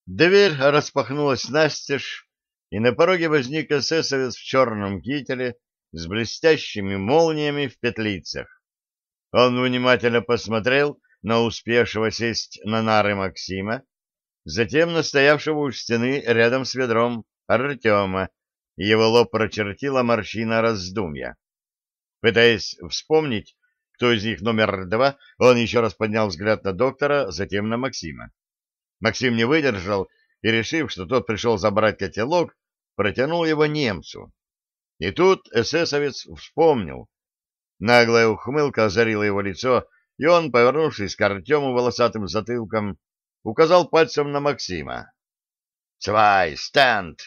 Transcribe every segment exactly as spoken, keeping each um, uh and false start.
Дверь распахнулась настежь, и на пороге возник эсэсовец в черном кителе с блестящими молниями в петлицах. Он внимательно посмотрел на успевшего сесть на нары Максима, затем на стоявшего у стены рядом с ведром Артема, и его лоб прочертила морщина раздумья. Пытаясь вспомнить, кто из них номер два, он еще раз поднял взгляд на доктора, затем на Максима. Максим не выдержал и, решив, что тот пришел забрать котелок, протянул его немцу. И тут эсэсовец вспомнил. Наглая ухмылка озарила его лицо, и он, повернувшись к Артему волосатым затылком, указал пальцем на Максима. «Цвай, стенд!»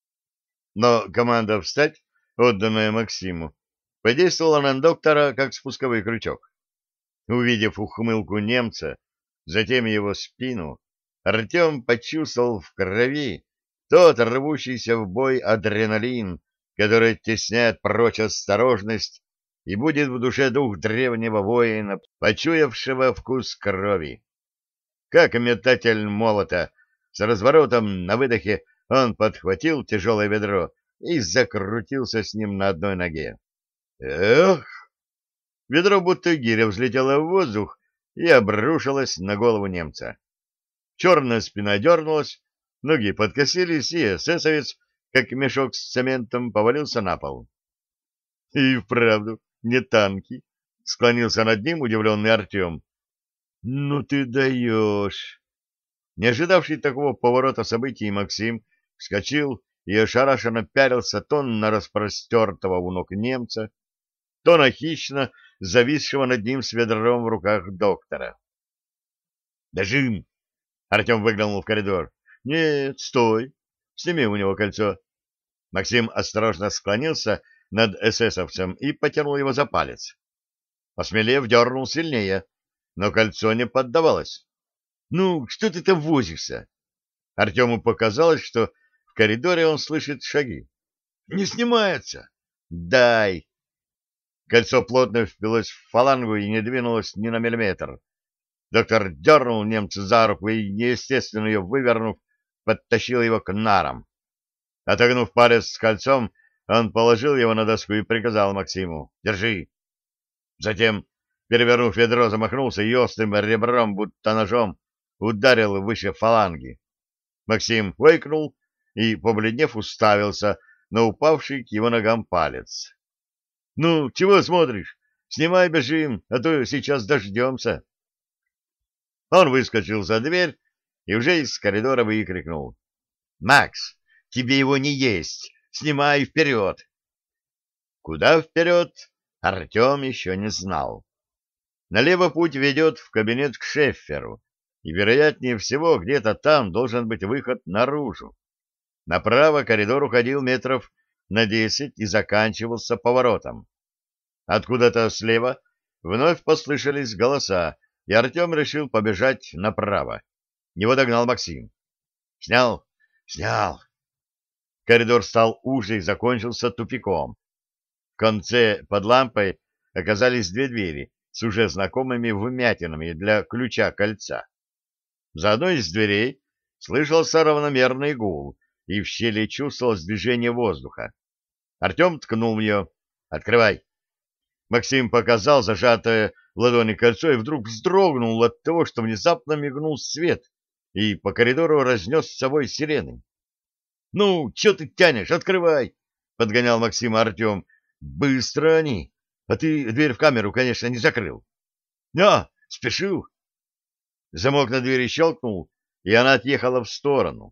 Но команда «встать», отданная Максиму, подействовала на доктора как спусковой крючок. Увидев ухмылку немца, затем его спину, Артем почувствовал в крови тот рвущийся в бой адреналин, который оттесняет прочь осторожность и будет в душе дух древнего воина, почуявшего вкус крови. Как метатель молота, с разворотом на выдохе он подхватил тяжелое ведро и закрутился с ним на одной ноге. Эх! Ведро будто гиря взлетело в воздух и обрушилось на голову немца. Черная спина дернулась, ноги подкосились, и эсэсовец, как мешок с цементом, повалился на пол. — И вправду, не танки, — склонился над ним удивленный Артем. — Ну ты даешь! Не ожидавший такого поворота событий, Максим вскочил и ошарашенно пялился то на распростертого у ног немца, то на хищно зависшего над ним с ведром в руках доктора. — Бежим! Артем выглянул в коридор. — Нет, стой. Сними у него кольцо. Максим осторожно склонился над эсэсовцем и потянул его за палец. Осмелев, дернул сильнее, но кольцо не поддавалось. — Ну, что ты там возишься? Артему показалось, что в коридоре он слышит шаги. — Не снимается. — Дай. Кольцо плотно впилось в фалангу и не двинулось ни на миллиметр. Доктор дернул немца за руку и, неестественно ее вывернув, подтащил его к нарам. Отогнув палец с кольцом, он положил его на доску и приказал Максиму: «Держи». Затем, перевернув ведро, замахнулся и острым ребром, будто ножом, ударил выше фаланги. Максим выкнул и, побледнев, уставился на упавший к его ногам палец. — Ну, чего смотришь? Снимай, бежим, а то сейчас дождемся. Он выскочил за дверь и уже из коридора выкрикнул: — Макс, тебе его не есть! Снимай вперед! Куда вперед, Артем еще не знал. Налево путь ведет в кабинет к Шефферу, и, вероятнее всего, где-то там должен быть выход наружу. Направо коридор уходил метров на десять и заканчивался поворотом. Откуда-то слева вновь послышались голоса, и Артем решил побежать направо. Его догнал Максим. «Снял? Снял!» Коридор стал уже и закончился тупиком. В конце под лампой оказались две двери с уже знакомыми вмятинами для ключа кольца. За одной из дверей слышался равномерный гул, и в щели чувствовалось движение воздуха. Артем ткнул в нее. «Открывай!» Максим показал зажатое в ладони кольцо и вдруг вздрогнул от того, что внезапно мигнул свет, и по коридору разнес с собой сирены. — Ну, что ты тянешь? Открывай! — подгонял Максима Артем. — Быстро они! А ты дверь в камеру, конечно, не закрыл. — А, спешу! Замок на двери щелкнул, и она отъехала в сторону.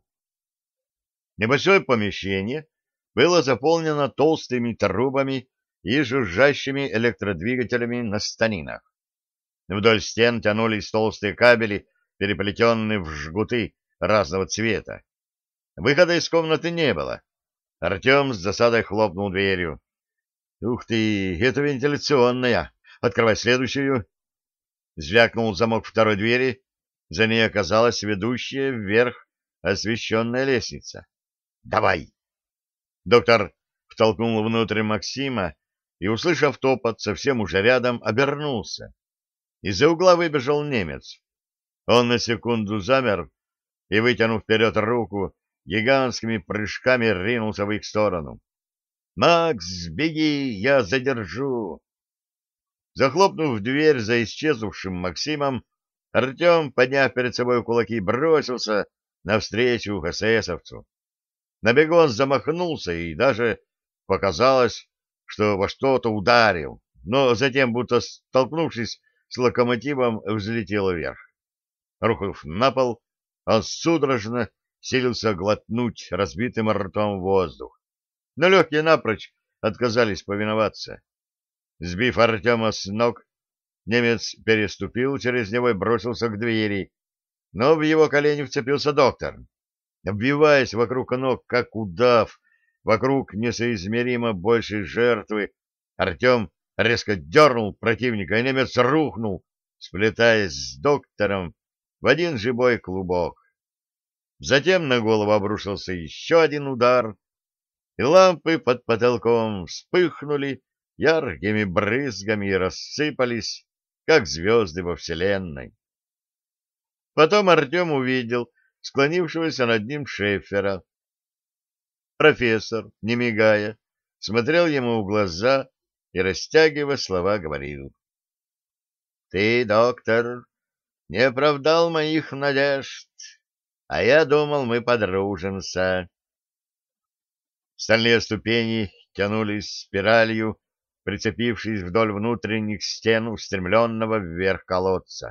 Небольшое помещение было заполнено толстыми трубами и жужжащими электродвигателями на станинах. Вдоль стен тянулись толстые кабели, переплетенные в жгуты разного цвета. Выхода из комнаты не было. Артем с засадой хлопнул дверью. — Ух ты, это вентиляционная. Открывай следующую. Звякнул замок второй двери. За ней оказалась ведущая вверх освещенная лестница. — Давай! Доктор втолкнул внутрь Максима и, услышав топот совсем уже рядом, обернулся. Из-за угла выбежал немец. Он на секунду замер, и, вытянув вперед руку, гигантскими прыжками ринулся в их сторону. «Макс, беги, я задержу!» Захлопнув дверь за исчезнувшим Максимом, Артем, подняв перед собой кулаки, бросился навстречу эсэсовцу. На бегу он замахнулся и даже показалось, что во что-то ударил, но затем, будто столкнувшись с локомотивом, взлетел вверх. Рухнув на пол, он судорожно силился глотнуть разбитым ртом воздух, но легкие напрочь отказались повиноваться. Сбив Артема с ног, немец переступил через него и бросился к двери, но в его колени вцепился доктор. Обвиваясь вокруг ног, как удав, вокруг несоизмеримо большей жертвы, Артем резко дернул противника, и немец рухнул, сплетаясь с доктором в один живой клубок. Затем на голову обрушился еще один удар, и лампы под потолком вспыхнули яркими брызгами и рассыпались, как звезды во Вселенной. Потом Артем увидел склонившегося над ним Шефера. Профессор, не мигая, смотрел ему в глаза и, растягивая слова, говорил: «Ты, доктор, не оправдал моих надежд, а я думал, мы подружимся». Стальные ступени тянулись спиралью, прицепившись вдоль внутренних стен устремленного вверх колодца.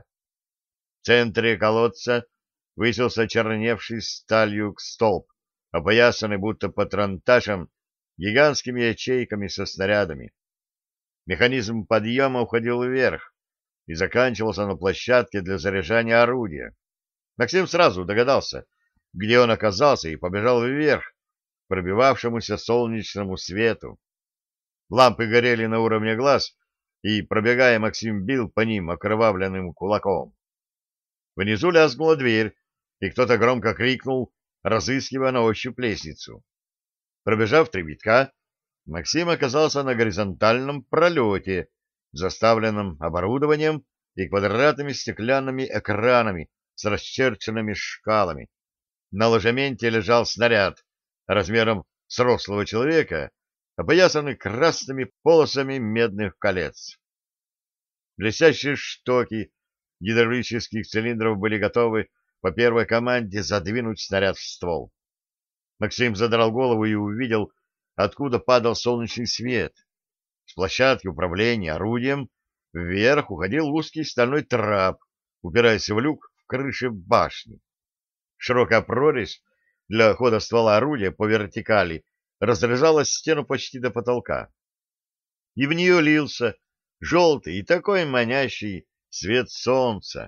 В центре колодца высился черневший сталью столб, опоясанный будто патронташем гигантскими ячейками со снарядами. Механизм подъема уходил вверх и заканчивался на площадке для заряжания орудия. Максим сразу догадался, где он оказался, и побежал вверх, к пробивавшемуся солнечному свету. Лампы горели на уровне глаз, и, пробегая, Максим бил по ним окровавленным кулаком. Внизу лязгнула дверь, и кто-то громко крикнул, разыскивая на ощупь лестницу. Пробежав три витка, Максим оказался на горизонтальном пролете, заставленном оборудованием и квадратными стеклянными экранами с расчерченными шкалами. На ложементе лежал снаряд размером с рослого человека, опоясанный красными полосами медных колец. Блестящие штоки гидравлических цилиндров были готовы по первой команде задвинуть снаряд в ствол. Максим задрал голову и увидел, откуда падал солнечный свет. С площадки управления орудием вверх уходил узкий стальной трап, упираясь в люк в крыше башни. Широкая прорезь для хода ствола орудия по вертикали разрезала стену почти до потолка, и в нее лился желтый и такой манящий свет солнца.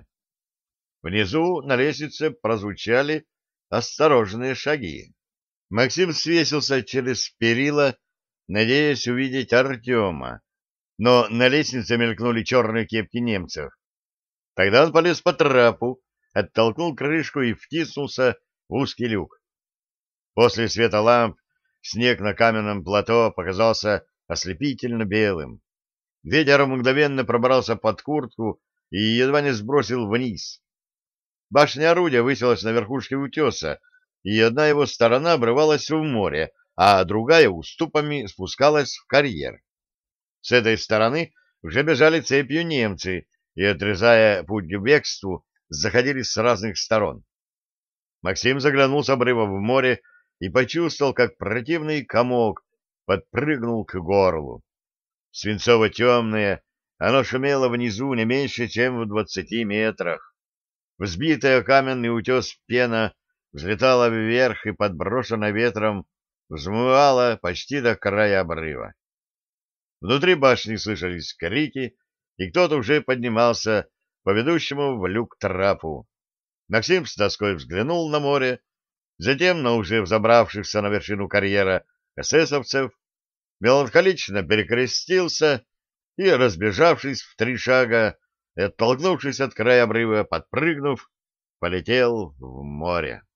Внизу на лестнице прозвучали осторожные шаги. Максим свесился через перила, надеясь увидеть Артема, но на лестнице мелькнули черные кепки немцев. Тогда он полез по трапу, оттолкнул крышку и втиснулся в узкий люк. После света ламп снег на каменном плато показался ослепительно белым. Ветер мгновенно пробрался под куртку и едва не сбросил вниз. Башня орудия высилась на верхушке утеса, и одна его сторона обрывалась в море, а другая уступами спускалась в карьер. С этой стороны уже бежали цепью немцы и, отрезая путь к бегству, заходили с разных сторон. Максим заглянул с обрыва в море и почувствовал, как противный комок подпрыгнул к горлу. Свинцово-темное, оно шумело внизу не меньше, чем в двадцати метрах. Взбитая каменный утес пена взлетала вверх и, подброшенная ветром, взмывала почти до края обрыва. Внутри башни слышались крики, и кто-то уже поднимался по ведущему в люк трапу. Максим с тоской взглянул на море, затем на уже взобравшихся на вершину карьера эсэсовцев, меланхолично перекрестился и, разбежавшись в три шага и оттолкнувшись от края обрыва, подпрыгнув, полетел в море.